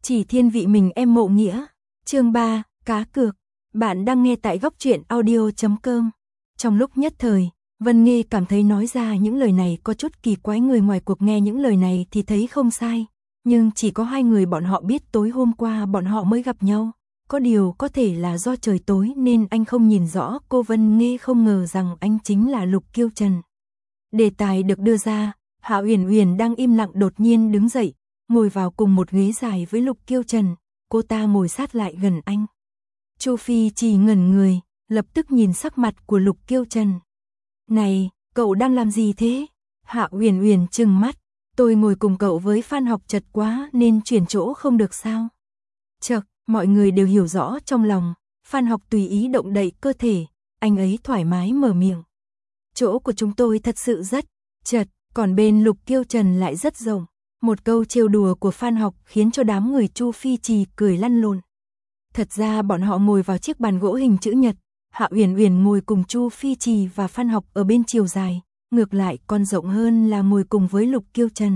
Chỉ thiên vị mình em mộ nghĩa. Chương 3, cá cược. Bạn đang nghe tại góc truyện audio.com. Trong lúc nhất thời, Vân Nghê cảm thấy nói ra những lời này có chút kỳ quái, người ngoài cuộc nghe những lời này thì thấy không sai. Nhưng chỉ có hai người bọn họ biết tối hôm qua bọn họ mới gặp nhau. Có điều có thể là do trời tối nên anh không nhìn rõ. Cô Vân Nghê không ngờ rằng anh chính là Lục Kiêu Trần. Đề tài được đưa ra, Hạ Uyển Uyển đang im lặng đột nhiên đứng dậy, ngồi vào cùng một ghế dài với Lục Kiêu Trần. Cô ta ngồi sát lại gần anh. Chu Phi chỉ ngẩn người, lập tức nhìn sắc mặt của Lục Kiêu Trần. Này, cậu đang làm gì thế? Hạ Uyển Uyển trừng mắt. Tôi ngồi cùng cậu với Phan Học chật quá nên chuyển chỗ không được sao? Chậc, mọi người đều hiểu rõ trong lòng. Phan Học tùy ý động đậy cơ thể, anh ấy thoải mái mở miệng. Chỗ của chúng tôi thật sự rất chật, còn bên Lục Kiêu Trần lại rất rộng. Một câu trêu đùa của Phan Học khiến cho đám người Chu Phi Trì cười lăn lộn. Thật ra bọn họ ngồi vào chiếc bàn gỗ hình chữ nhật, Hạ Uyển Uyển ngồi cùng Chu Phi Trì và Phan Học ở bên chiều dài, ngược lại còn rộng hơn là ngồi cùng với Lục Kiêu Trần.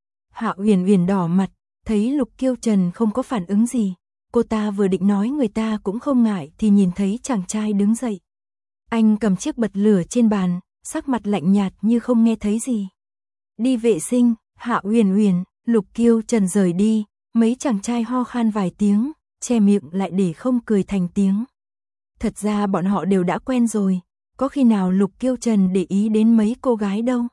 Hạ Uyển Uyển đỏ mặt, thấy Lục Kiêu Trần không có phản ứng gì, cô ta vừa định nói người ta cũng không ngại thì nhìn thấy chàng trai đứng dậy. Anh cầm chiếc bật lửa trên bàn, sắc mặt lạnh nhạt như không nghe thấy gì. Đi vệ sinh. Hạ Uyển Uyển, Lục Kiêu Trần rời đi, mấy chàng trai ho khan vài tiếng, che miệng lại để không cười thành tiếng. Thật ra bọn họ đều đã quen rồi, có khi nào Lục Kiêu Trần để ý đến mấy cô gái đâu.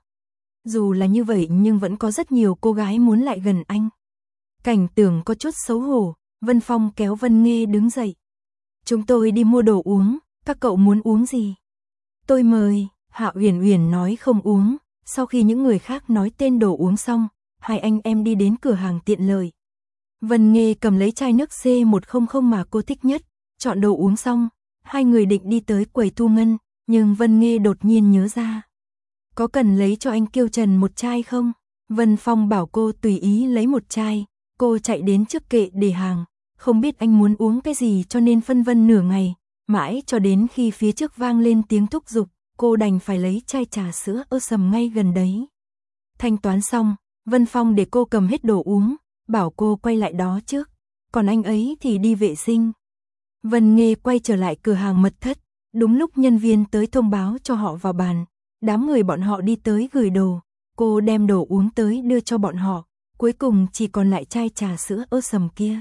Dù là như vậy nhưng vẫn có rất nhiều cô gái muốn lại gần anh. Cảnh tưởng có chút xấu hổ, Vân Phong kéo Vân Nghê đứng dậy. Chúng tôi đi mua đồ uống, các cậu muốn uống gì? Tôi mời. Hạ Uyển Uyển nói không uống. Sau khi những người khác nói tên đồ uống xong, hai anh em đi đến cửa hàng tiện lợi. Vân Nghê cầm lấy chai nước C100 mà cô thích nhất, chọn đồ uống xong, hai người định đi tới quầy thu ngân, nhưng Vân Nghê đột nhiên nhớ ra. Có cần lấy cho anh Kiêu Trần một chai không? Vân Phong bảo cô tùy ý lấy một chai, cô chạy đến trước kệ để hàng, không biết anh muốn uống cái gì cho nên phân vân nửa ngày, mãi cho đến khi phía trước vang lên tiếng thúc giục. Cô đành phải lấy chai trà sữa ơ sầm ngay gần đấy. Thanh toán xong, Vân Phong để cô cầm hết đồ uống, bảo cô quay lại đó trước, còn anh ấy thì đi vệ sinh. Vân Nghê quay trở lại cửa hàng mật thất, đúng lúc nhân viên tới thông báo cho họ vào bàn, đám người bọn họ đi tới gửi đồ, cô đem đồ uống tới đưa cho bọn họ, cuối cùng chỉ còn lại chai trà sữa ơ sầm kia.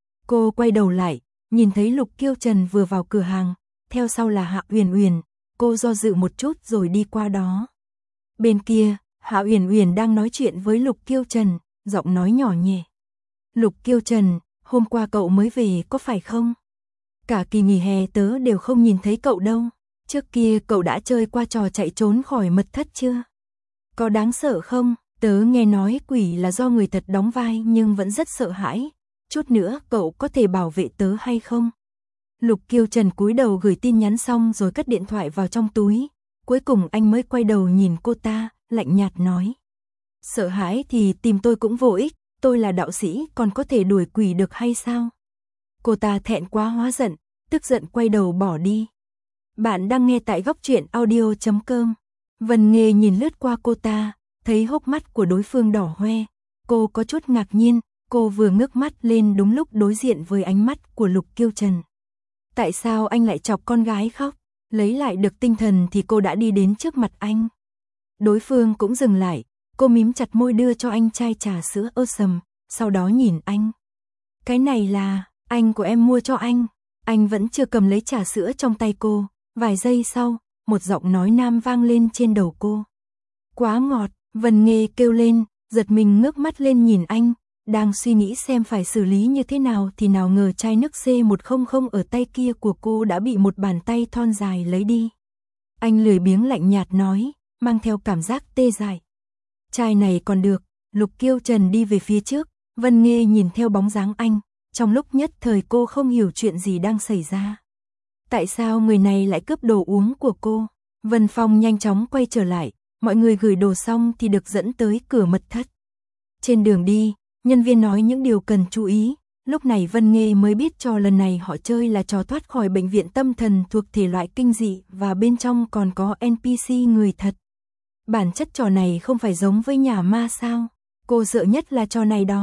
Cô quay đầu lại, nhìn thấy Lục Kiêu Trần vừa vào cửa hàng, theo sau là Hạ Uyển Uyển. Cô do dự một chút rồi đi qua đó. Bên kia, Hạ Uyển Uyển đang nói chuyện với Lục Kiêu Trần, giọng nói nhỏ nhẹ. Lục Kiêu Trần, hôm qua cậu mới về có phải không? Cả kỳ nghỉ hè tớ đều không nhìn thấy cậu đâu. Trước kia cậu đã chơi qua trò chạy trốn khỏi mật thất chưa? Có đáng sợ không? Tớ nghe nói quỷ là do người thật đóng vai nhưng vẫn rất sợ hãi. Chút nữa cậu có thể bảo vệ tớ hay không? Lục Kiêu Trần cúi đầu gửi tin nhắn xong rồi cất điện thoại vào trong túi. Cuối cùng anh mới quay đầu nhìn cô ta, lạnh nhạt nói. Sợ hãi thì tìm tôi cũng vô ích, tôi là đạo sĩ còn có thể đuổi quỷ được hay sao? Cô ta thẹn quá hóa giận, tức giận quay đầu bỏ đi. Bạn đang nghe tại góc truyện audio.com. Vân Nghê nhìn lướt qua cô ta, thấy hốc mắt của đối phương đỏ hoe. Cô có chút ngạc nhiên, cô vừa ngước mắt lên đúng lúc đối diện với ánh mắt của Lục Kiêu Trần. Tại sao anh lại chọc con gái khóc? Lấy lại được tinh thần thì cô đã đi đến trước mặt anh. Đối phương cũng dừng lại, cô mím chặt môi đưa cho anh chai trà sữa ơ sầm, sau đó nhìn anh. Cái này là, anh của em mua cho anh. Anh vẫn chưa cầm lấy trà sữa trong tay cô, vài giây sau, một giọng nói nam vang lên trên đầu cô. Quá ngọt, Vân Nghê kêu lên, giật mình ngước mắt lên nhìn anh. Đang suy nghĩ xem phải xử lý như thế nào thì nào ngờ chai nước C100 ở tay kia của cô đã bị một bàn tay thon dài lấy đi. Anh lười biếng lạnh nhạt nói, mang theo cảm giác tê dại. Chai này còn được. Lục Kiêu Trần đi về phía trước, Vân Nghê nhìn theo bóng dáng anh, trong lúc nhất thời cô không hiểu chuyện gì đang xảy ra. Tại sao người này lại cướp đồ uống của cô? Vân Phong nhanh chóng quay trở lại, mọi người gửi đồ xong thì được dẫn tới cửa mật thất. Trên đường đi, nhân viên nói những điều cần chú ý, lúc này Vân Nghê mới biết trò lần này họ chơi là trò thoát khỏi bệnh viện tâm thần thuộc thể loại kinh dị và bên trong còn có NPC người thật. Bản chất trò này không phải giống với nhà ma sao? Cô sợ nhất là trò này đó.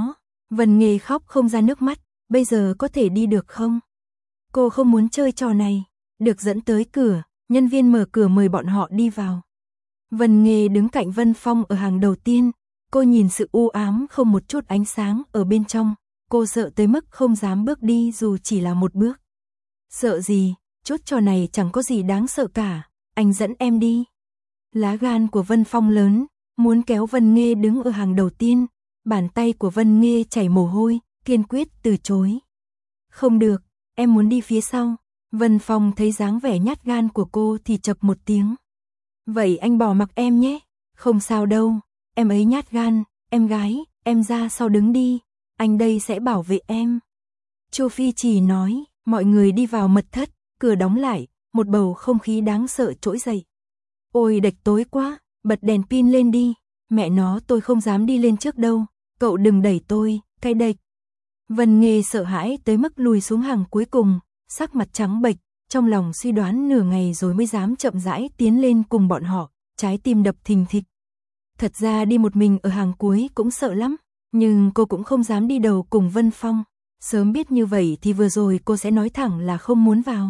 Vân Nghê khóc không ra nước mắt, bây giờ có thể đi được không? Cô không muốn chơi trò này. Được dẫn tới cửa, nhân viên mở cửa mời bọn họ đi vào. Vân Nghê đứng cạnh Vân Phong ở hàng đầu tiên, cô nhìn sự u ám không một chút ánh sáng ở bên trong, cô sợ tới mức không dám bước đi dù chỉ là một bước. Sợ gì, chút trò này chẳng có gì đáng sợ cả, anh dẫn em đi. Lá gan của Vân Phong lớn, muốn kéo Vân Nghê đứng ở hàng đầu tiên, bàn tay của Vân Nghê chảy mồ hôi, kiên quyết từ chối. Không được, em muốn đi phía sau. Vân Phong thấy dáng vẻ nhát gan của cô thì chậc một tiếng. Vậy anh bỏ mặc em nhé. Không sao đâu, em ấy nhát gan, em gái, em ra sau đứng đi, anh đây sẽ bảo vệ em. Chu Phi chỉ nói, mọi người đi vào mật thất, cửa đóng lại, một bầu không khí đáng sợ trỗi dậy. Ôi đệch tối quá, bật đèn pin lên đi, mẹ nó tôi không dám đi lên trước đâu, cậu đừng đẩy tôi, cái đệch. Vân Nghê sợ hãi tới mức lùi xuống hàng cuối cùng, sắc mặt trắng bệch, trong lòng suy đoán nửa ngày rồi mới dám chậm rãi tiến lên cùng bọn họ, trái tim đập thình thịch. Thật ra đi một mình ở hàng cuối cũng sợ lắm, nhưng cô cũng không dám đi đầu cùng Vân Phong. Sớm biết như vậy thì vừa rồi cô sẽ nói thẳng là không muốn vào.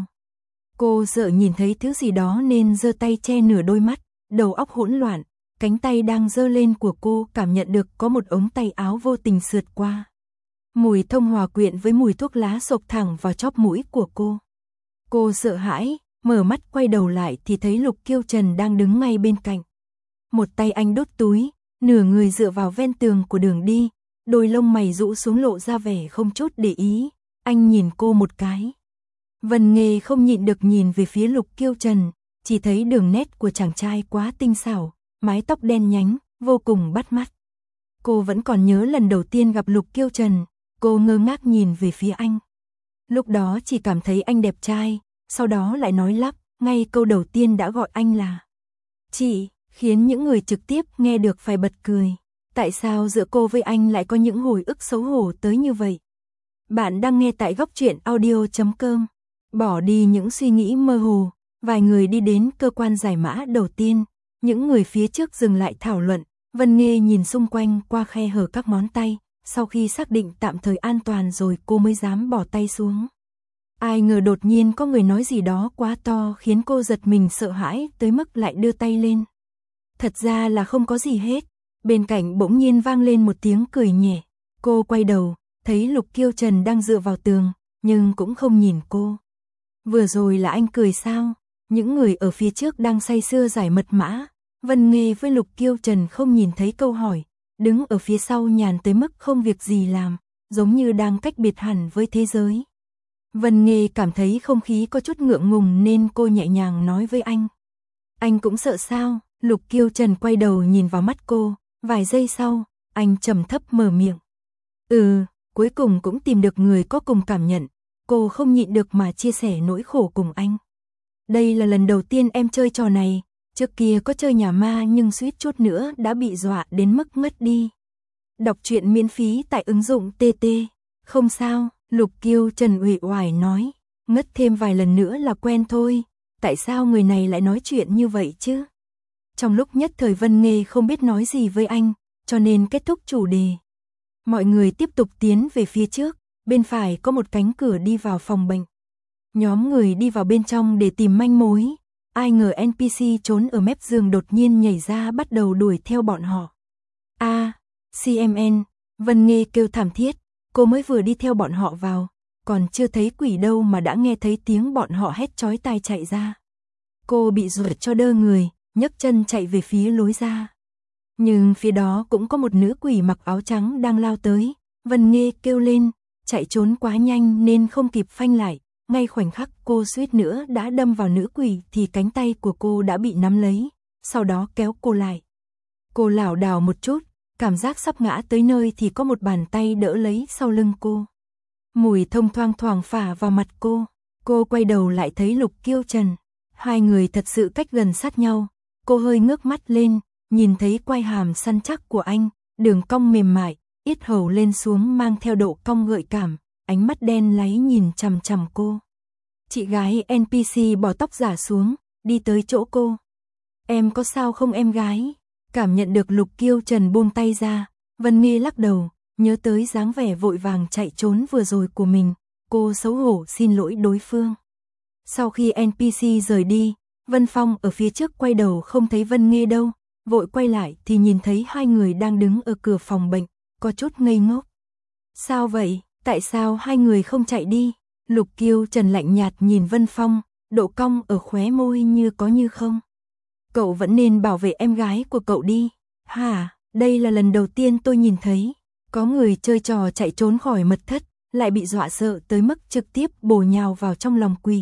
Cô sợ nhìn thấy thứ gì đó nên giơ tay che nửa đôi mắt, đầu óc hỗn loạn, cánh tay đang giơ lên của cô cảm nhận được có một ống tay áo vô tình sượt qua. Mùi thông hòa quyện với mùi thuốc lá xộc thẳng vào chóp mũi của cô. Cô sợ hãi, mở mắt quay đầu lại thì thấy Lục Kiêu Trần đang đứng ngay bên cạnh. Một tay anh đút túi, nửa người dựa vào ven tường của đường đi, đôi lông mày rũ xuống lộ ra vẻ không chút để ý, anh nhìn cô một cái. Vân Nghê không nhịn được nhìn về phía Lục Kiêu Trần, chỉ thấy đường nét của chàng trai quá tinh xảo, mái tóc đen nhánh, vô cùng bắt mắt. Cô vẫn còn nhớ lần đầu tiên gặp Lục Kiêu Trần, cô ngơ ngác nhìn về phía anh. Lúc đó chỉ cảm thấy anh đẹp trai, sau đó lại nói lắp, ngay câu đầu tiên đã gọi anh là chị, khiến những người trực tiếp nghe được phải bật cười. Tại sao giữa cô với anh lại có những hồi ức xấu hổ tới như vậy? Bạn đang nghe tại góc truyện audio.com. Bỏ đi những suy nghĩ mơ hồ, vài người đi đến cơ quan giải mã đầu tiên, những người phía trước dừng lại thảo luận, Vân Nghê nhìn xung quanh qua khe hở các ngón tay, sau khi xác định tạm thời an toàn rồi cô mới dám bỏ tay xuống. Ai ngờ đột nhiên có người nói gì đó quá to khiến cô giật mình sợ hãi tới mức lại đưa tay lên. Thật ra là không có gì hết, bên cạnh bỗng nhiên vang lên một tiếng cười nhẹ, cô quay đầu, thấy Lục Kiêu Trần đang dựa vào tường, nhưng cũng không nhìn cô. Vừa rồi là anh cười sao? Những người ở phía trước đang say sưa giải mật mã, Vân Nghê với Lục Kiêu Trần không nhìn thấy câu hỏi, đứng ở phía sau nhàn tới mức không việc gì làm, giống như đang cách biệt hẳn với thế giới. Vân Nghê cảm thấy không khí có chút ngượng ngùng nên cô nhẹ nhàng nói với anh. Anh cũng sợ sao? Lục Kiêu Trần quay đầu nhìn vào mắt cô, vài giây sau, anh trầm thấp mở miệng. Cuối cùng cũng tìm được người có cùng cảm nhận, cô không nhịn được mà chia sẻ nỗi khổ cùng anh. Đây là lần đầu tiên em chơi trò này, trước kia có chơi nhà ma nhưng suýt chút nữa đã bị dọa đến mức ngất đi. Đọc truyện miễn phí tại ứng dụng TT. Không sao, Lục Kiêu Trần uể oải nói, ngất thêm vài lần nữa là quen thôi, tại sao người này lại nói chuyện như vậy chứ? Trong lúc nhất thời Vân Nghê không biết nói gì với anh, cho nên kết thúc chủ đề. Mọi người tiếp tục tiến về phía trước, bên phải có một cánh cửa đi vào phòng bệnh. Nhóm người đi vào bên trong để tìm manh mối, ai ngờ NPC trốn ở mép giường đột nhiên nhảy ra bắt đầu đuổi theo bọn họ. CMN, Vân Nghê kêu thảm thiết, cô mới vừa đi theo bọn họ vào, còn chưa thấy quỷ đâu mà đã nghe thấy tiếng bọn họ hét chói tai chạy ra. Cô bị dọa cho đơ người, nhấc chân chạy về phía lối ra. Nhưng phía đó cũng có một nữ quỷ mặc áo trắng đang lao tới, Vân Nghê kêu lên, chạy trốn quá nhanh nên không kịp phanh lại, ngay khoảnh khắc cô suýt nữa đã đâm vào nữ quỷ thì cánh tay của cô đã bị nắm lấy, sau đó kéo cô lại. Cô lảo đảo một chút, cảm giác sắp ngã tới nơi thì có một bàn tay đỡ lấy sau lưng cô. Mùi thông thoang thoảng phả vào mặt cô quay đầu lại thấy Lục Kiêu Trần, hai người thật sự cách gần sát nhau, cô hơi ngước mắt lên, nhìn thấy quai hàm săn chắc của anh, đường cong mềm mại, yết hầu lên xuống mang theo độ cong gợi cảm, ánh mắt đen láy nhìn chằm chằm cô. Chị gái NPC bỏ tóc giả xuống, đi tới chỗ cô. Em có sao không em gái? Cảm nhận được Lục Kiêu Trần buông tay ra, Vân Nghê lắc đầu, nhớ tới dáng vẻ vội vàng chạy trốn vừa rồi của mình, cô xấu hổ xin lỗi đối phương. Sau khi NPC rời đi, Vân Phong ở phía trước quay đầu không thấy Vân Nghê đâu, vội quay lại thì nhìn thấy hai người đang đứng ở cửa phòng bệnh, có chút ngây ngốc. Sao vậy, tại sao hai người không chạy đi? Lục Kiêu Trần lạnh nhạt nhìn Vân Phong, độ cong ở khóe môi như có như không. Cậu vẫn nên bảo vệ em gái của cậu đi. Hả, đây là lần đầu tiên tôi nhìn thấy, có người chơi trò chạy trốn khỏi mật thất, lại bị dọa sợ tới mức trực tiếp bổ nhào vào trong lòng quỷ.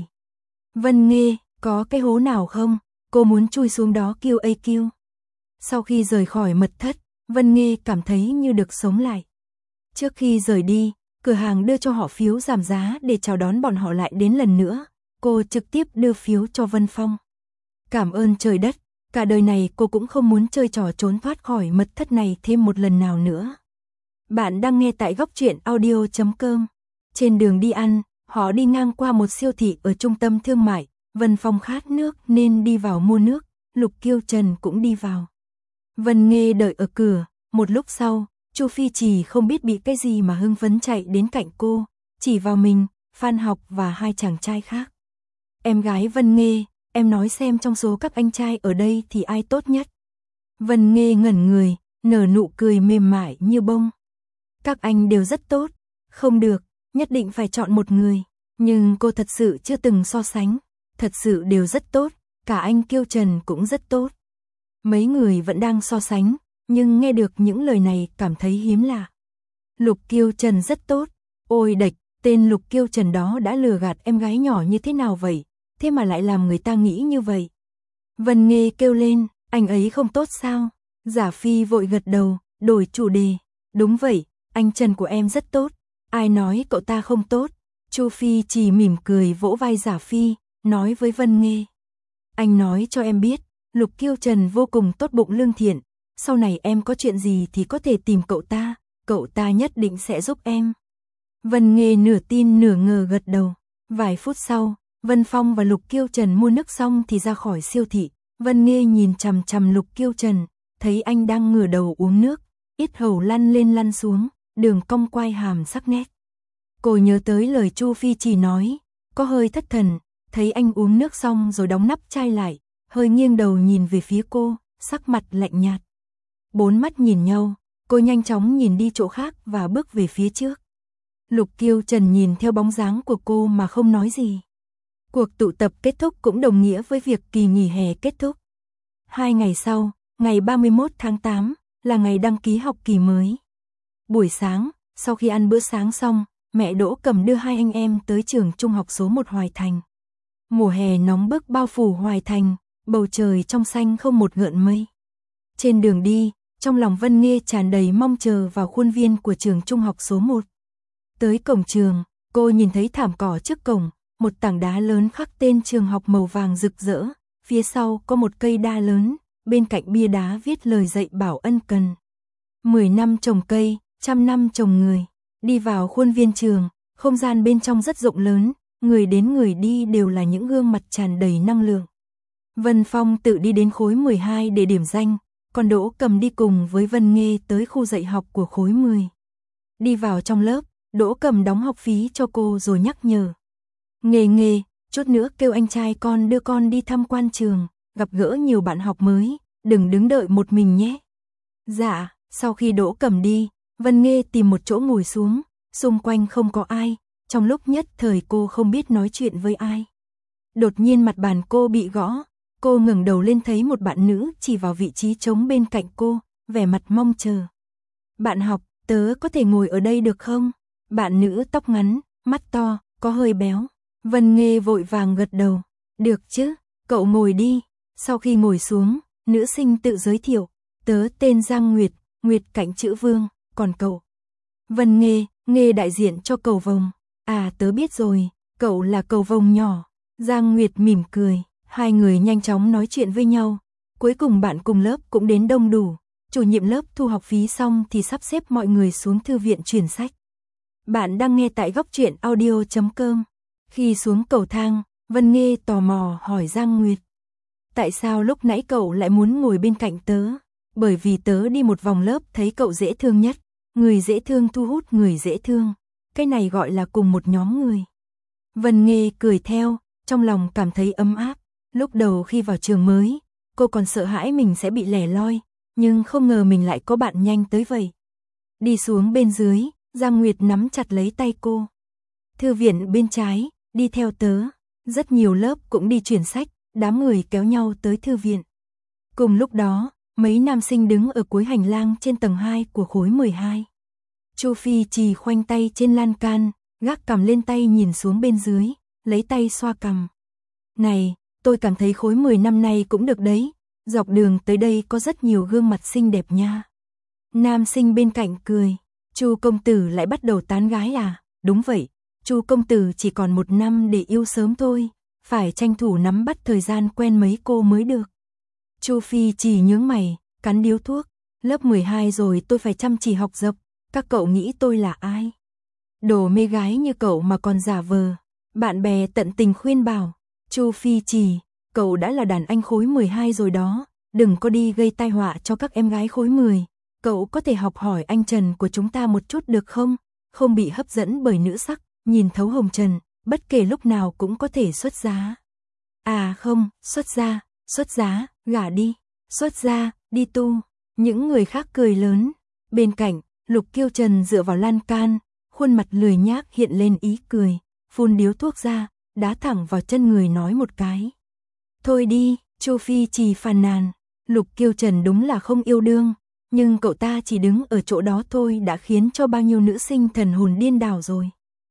Vân Nghê, có cái hố nào không? Cô muốn chui xuống đó kêu AQ. Sau khi rời khỏi mật thất, Vân Nghê cảm thấy như được sống lại. Trước khi rời đi, cửa hàng đưa cho họ phiếu giảm giá để chào đón bọn họ lại đến lần nữa. Cô trực tiếp đưa phiếu cho Vân Phong. Cảm ơn trời đất, cả đời này cô cũng không muốn chơi trò trốn thoát khỏi mật thất này thêm một lần nào nữa. Bạn đang nghe tại góc truyện audio.com. Trên đường đi ăn, họ đi ngang qua một siêu thị ở trung tâm thương mại. Vân Phong khát nước nên đi vào mua nước, Lục Kiêu Trần cũng đi vào. Vân Nghê đợi ở cửa, một lúc sau, Chu Phi Trì không biết bị cái gì mà hưng phấn chạy đến cạnh cô, chỉ vào mình, Phan Học và hai chàng trai khác. Em gái Vân Nghê, em nói xem trong số các anh trai ở đây thì ai tốt nhất? Vân Nghê ngẩn người, nở nụ cười mềm mại như bông. Các anh đều rất tốt, không được, nhất định phải chọn một người, nhưng cô thật sự chưa từng so sánh, thật sự đều rất tốt, cả anh Kiêu Trần cũng rất tốt. Mấy người vẫn đang so sánh, nhưng nghe được những lời này cảm thấy hiếm lạ. Lục Kiêu Trần rất tốt, ôi đệch, tên Lục Kiêu Trần đó đã lừa gạt em gái nhỏ như thế nào vậy, thế mà lại làm người ta nghĩ như vậy. Vân Nghê kêu lên, anh ấy không tốt sao? Giả Phi vội gật đầu, đổi chủ đề, đúng vậy, anh Trần của em rất tốt, ai nói cậu ta không tốt? Chu Phi chỉ mỉm cười vỗ vai Giả Phi, nói với Vân Nghê. Anh nói cho em biết, Lục Kiêu Trần vô cùng tốt bụng lương thiện, sau này em có chuyện gì thì có thể tìm cậu ta nhất định sẽ giúp em. Vân Nghê nửa tin nửa ngờ gật đầu. Vài phút sau, Vân Phong và Lục Kiêu Trần mua nước xong thì ra khỏi siêu thị. Vân Nghê nhìn chằm chằm Lục Kiêu Trần, thấy anh đang ngửa đầu uống nước, yết hầu lăn lên lăn xuống, đường cong quai hàm sắc nét. Cô nhớ tới lời Chu Phi chỉ nói, có hơi thất thần, thấy anh uống nước xong rồi đóng nắp chai lại, hơi nghiêng đầu nhìn về phía cô, sắc mặt lạnh nhạt. Bốn mắt nhìn nhau, cô nhanh chóng nhìn đi chỗ khác và bước về phía trước. Lục Kiêu Trần nhìn theo bóng dáng của cô mà không nói gì. Cuộc tụ tập kết thúc cũng đồng nghĩa với việc kỳ nghỉ hè kết thúc. 2 ngày sau, ngày 31 tháng 8, là ngày đăng ký học kỳ mới. Buổi sáng, sau khi ăn bữa sáng xong, mẹ Đỗ Cầm đưa hai anh em tới trường trung học số 1 Hoài Thành. Mùa hè nóng bức bao phủ Hoài Thành, bầu trời trong xanh không một gợn mây. Trên đường đi, trong lòng Vân Nghê tràn đầy mong chờ vào khuôn viên của trường trung học số 1. Tới cổng trường, cô nhìn thấy thảm cỏ trước cổng, một tảng đá lớn khắc tên trường học màu vàng rực rỡ, phía sau có một cây đa lớn, bên cạnh bia đá viết lời dạy bảo ân cần. 10 năm trồng cây, 100 năm trồng người. Đi vào khuôn viên trường, không gian bên trong rất rộng lớn, người đến người đi đều là những gương mặt tràn đầy năng lượng. Vân Phong tự đi đến khối 12 để điểm danh, còn Đỗ Cầm đi cùng với Vân Nghê tới khu dạy học của khối 10. Đi vào trong lớp, Đỗ Cầm đóng học phí cho cô rồi nhắc nhở. Nghê, chút nữa kêu anh trai con đưa con đi tham quan trường, gặp gỡ nhiều bạn học mới, đừng đứng đợi một mình nhé. Dạ, sau khi Đỗ Cầm đi, Vân Nghê tìm một chỗ ngồi xuống, xung quanh không có ai, trong lúc nhất thời cô không biết nói chuyện với ai. Đột nhiên mặt bàn cô bị gõ, cô ngẩng đầu lên thấy một bạn nữ chỉ vào vị trí trống bên cạnh cô, vẻ mặt mong chờ. Bạn học, tớ có thể ngồi ở đây được không? Bạn nữ tóc ngắn, mắt to, có hơi béo. Vân Nghê vội vàng gật đầu. Được chứ, cậu ngồi đi. Sau khi ngồi xuống, nữ sinh tự giới thiệu. Tớ tên Giang Nguyệt, Nguyệt cạnh chữ Vương, còn cậu? Vân Nghê đại diện cho cầu vồng. À tớ biết rồi, cậu là cầu vồng nhỏ. Giang Nguyệt mỉm cười, hai người nhanh chóng nói chuyện với nhau. Cuối cùng bạn cùng lớp cũng đến đông đủ. Chủ nhiệm lớp thu học phí xong thì sắp xếp mọi người xuống thư viện chuyển sách. Bạn đang nghe tại góc truyện audio.com. Khi xuống cầu thang, Vân Nghê tò mò hỏi Giang Nguyệt. Tại sao lúc nãy cậu lại muốn ngồi bên cạnh tớ? Bởi vì tớ đi một vòng lớp thấy cậu dễ thương nhất. Người dễ thương thu hút người dễ thương, cái này gọi là cùng một nhóm người. Vân Nghê cười theo, trong lòng cảm thấy ấm áp. Lúc đầu khi vào trường mới, cô còn sợ hãi mình sẽ bị lẻ loi, nhưng không ngờ mình lại có bạn nhanh tới vậy. Đi xuống bên dưới, Giang Nguyệt nắm chặt lấy tay cô. Thư viện bên trái, đi theo tớ. Rất nhiều lớp cũng đi chuyển sách, đám người kéo nhau tới thư viện. Cùng lúc đó, mấy nam sinh đứng ở cuối hành lang trên tầng 2 của khối 12. Chu Phi Trì khoanh tay trên lan can, gác cằm lên tay nhìn xuống bên dưới, lấy tay xoa cằm. Này, tôi cảm thấy khối 10 năm nay cũng được đấy, dọc đường tới đây có rất nhiều gương mặt xinh đẹp nha. Nam sinh bên cạnh cười, Chu công tử lại bắt đầu tán gái à? Đúng vậy, Chu công tử chỉ còn 1 năm để yêu sớm thôi, phải tranh thủ nắm bắt thời gian quen mấy cô mới được. Chu Phi Trì nhướng mày, cắn điếu thuốc, lớp 12 rồi tôi phải chăm chỉ học tập, các cậu nghĩ tôi là ai? Đồ mê gái như cậu mà còn giả vờ. Bạn bè tận tình khuyên bảo, Chu Phi Trì, cậu đã là đàn anh khối 12 rồi đó, đừng có đi gây tai họa cho các em gái khối 10. Cậu có thể học hỏi anh Trần của chúng ta một chút được không? Không bị hấp dẫn bởi nữ sắc, nhìn thấu hồng trần, bất kể lúc nào cũng có thể xuất giá. À không, xuất giá, gả đi, xuất gia, đi tu. Những người khác cười lớn. Bên cạnh, Lục Kiêu Trần dựa vào lan can, khuôn mặt lười nhác hiện lên ý cười, phun điếu thuốc ra, đá thẳng vào chân người nói một cái. Thôi đi, Chu Phi Trì phàn nàn, Lục Kiêu Trần đúng là không yêu đương, nhưng cậu ta chỉ đứng ở chỗ đó thôi đã khiến cho bao nhiêu nữ sinh thần hồn điên đảo rồi.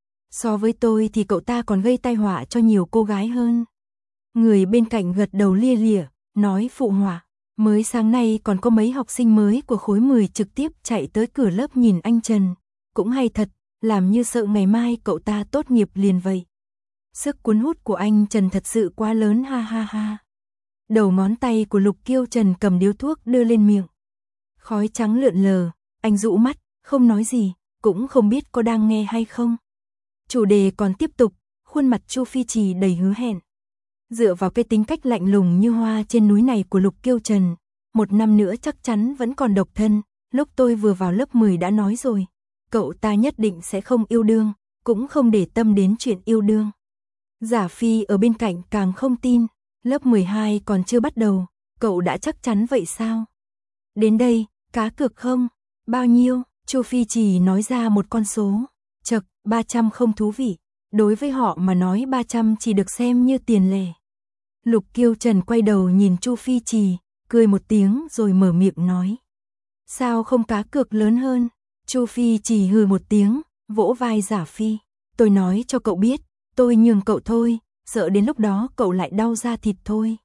So với tôi thì cậu ta còn gây tai họa cho nhiều cô gái hơn. Người bên cạnh gật đầu lia lịa, nói phụ họa. Mới sáng nay còn có mấy học sinh mới của khối 10 trực tiếp chạy tới cửa lớp nhìn anh Trần. Cũng hay thật, làm như sợ ngày mai cậu ta tốt nghiệp liền vậy. Sức cuốn hút của anh Trần thật sự quá lớn ha ha ha. Đầu ngón tay của Lục Kiêu Trần cầm điếu thuốc đưa lên miệng. Khói trắng lượn lờ, anh dụ mắt, không nói gì, cũng không biết có đang nghe hay không. Chủ đề còn tiếp tục, khuôn mặt Chu Phi Trì đầy hứa hẹn. Dựa vào cái tính cách lạnh lùng như hoa trên núi này của Lục Kiêu Trần, 1 năm nữa chắc chắn vẫn còn độc thân, lúc tôi vừa vào lớp 10 đã nói rồi, cậu ta nhất định sẽ không yêu đương, cũng không để tâm đến chuyện yêu đương. Giả Phi ở bên cạnh càng không tin, lớp 12 còn chưa bắt đầu, cậu đã chắc chắn vậy sao? Đến đây, cá cược không? Bao nhiêu? Chu Phi Trì nói ra một con số. Chậc, 300 không thú vị. Đối với họ mà nói 300 chỉ được xem như tiền lẻ. Lục Kiêu Trần quay đầu nhìn Chu Phi Trì, cười một tiếng rồi mở miệng nói. Sao không cá cược lớn hơn? Chu Phi Trì hừ một tiếng, vỗ vai Giả Phi. Tôi nói cho cậu biết, tôi nhường cậu thôi, sợ đến lúc đó cậu lại đau da thịt thôi.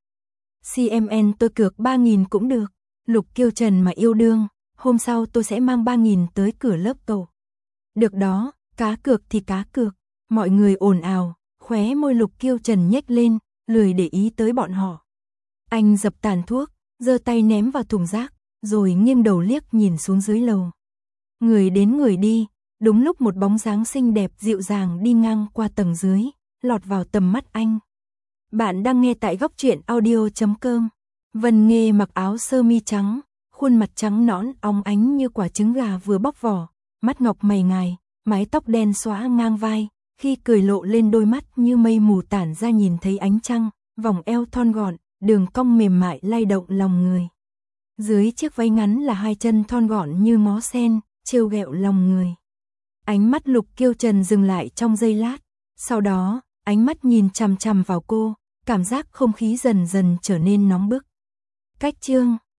CMN tôi cược 3.000 cũng được. Lục Kiêu Trần mà yêu đương, hôm sau tôi sẽ mang 3.000 tới cửa lớp cậu. Được đó, cá cược thì cá cược. Mọi người ồn ào, khóe môi Lục Kiêu Trần nhếch lên, lười để ý tới bọn họ. Anh dập tàn thuốc, giơ tay ném vào thùng rác, rồi nghiêng đầu liếc nhìn xuống dưới lầu. Người đến người đi, đúng lúc một bóng dáng xinh đẹp dịu dàng đi ngang qua tầng dưới, lọt vào tầm mắt anh. Bạn đang nghe tại góc truyện audio.com. Vân Nghê mặc áo sơ mi trắng, khuôn mặt trắng nõn óng ánh như quả trứng gà vừa bóc vỏ, mắt ngọc mày ngài, mái tóc đen xõa ngang vai, khi cười lộ lên đôi mắt như mây mù tản ra nhìn thấy ánh trăng, vòng eo thon gọn, đường cong mềm mại lay động lòng người. Dưới chiếc váy ngắn là 2 chân thon gọn như ngó sen, trêu ghẹo lòng người. Ánh mắt Lục Kiêu Trần dừng lại trong giây lát, sau đó, ánh mắt nhìn chằm chằm vào cô, cảm giác không khí dần dần trở nên nóng bức. Cách chương